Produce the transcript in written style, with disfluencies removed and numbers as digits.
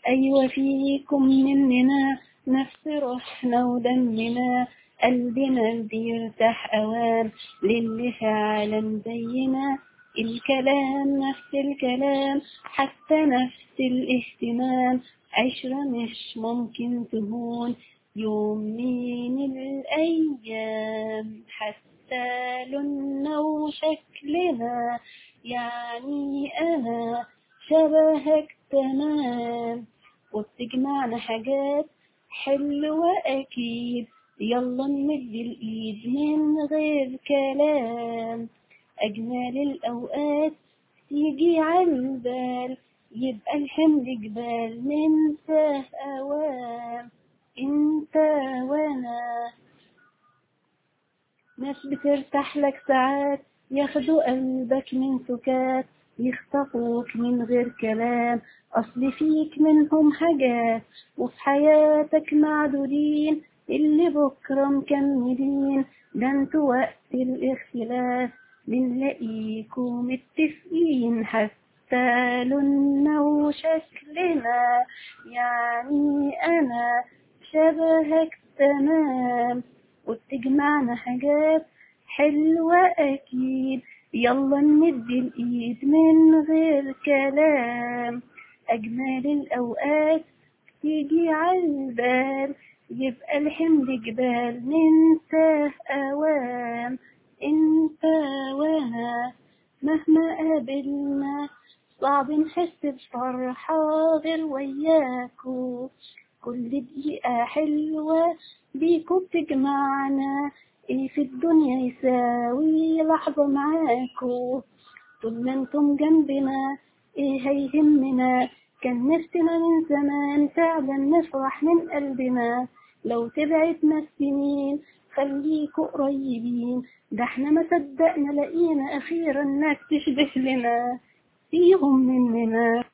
أيوة فيكم مننا نفس روحنا ودمنا، قلبنا بيرتاح أوام للي فعلا زينا. الكلام نفس الكلام، حتى نفس الاهتمام، عشرة مش ممكن تهون يوم من الأيام. حتى لوننا وشكلنا، يعني أنا شبهك تمام، وبتجمعنا حاجات حلوة أكيد. يلا نمد الإيد من غير كلام، أجمل الأوقات تيجي عالبال، يبقى الحمل جبال ننساه أوام. انت وانا ناس بترتاح لك ساعات، ياخدوا قلبك من سكات، يخطفوك من غير كلام. أصل فيك منهم حاجات، وفي حياتك معدودين، اللي بكرة مكملين. ده انتوا وقت الاختلاف بنلاقيكوا متفقين، حتى لوننا وشكلنا، يعني أنا شبهك تمام، وبتجمعنا حاجات حلوة أكيد. يلا نمد الإيد من غير كلام، أجمل الأوقات تيجي عالبال، يبقى الحمل جبال ننساه أوام. انت وانا مهما قابلنا، صعب نحس بفرحة غير وياكو. كل دقيقة حلوة بيكو بتجمعنا، ايه في الدنيا يساوي لحظة معاكو؟ طول ما انتم جنبنا ايه هيهمنا؟ كان نفسنا من زمان فعلا نفرح من قلبنا، لو تبعدنا السنين خليكوا قريبين. ده احنا ما صدقنا لقينا اخيرا ناس تشبه لنا فيهم مننا.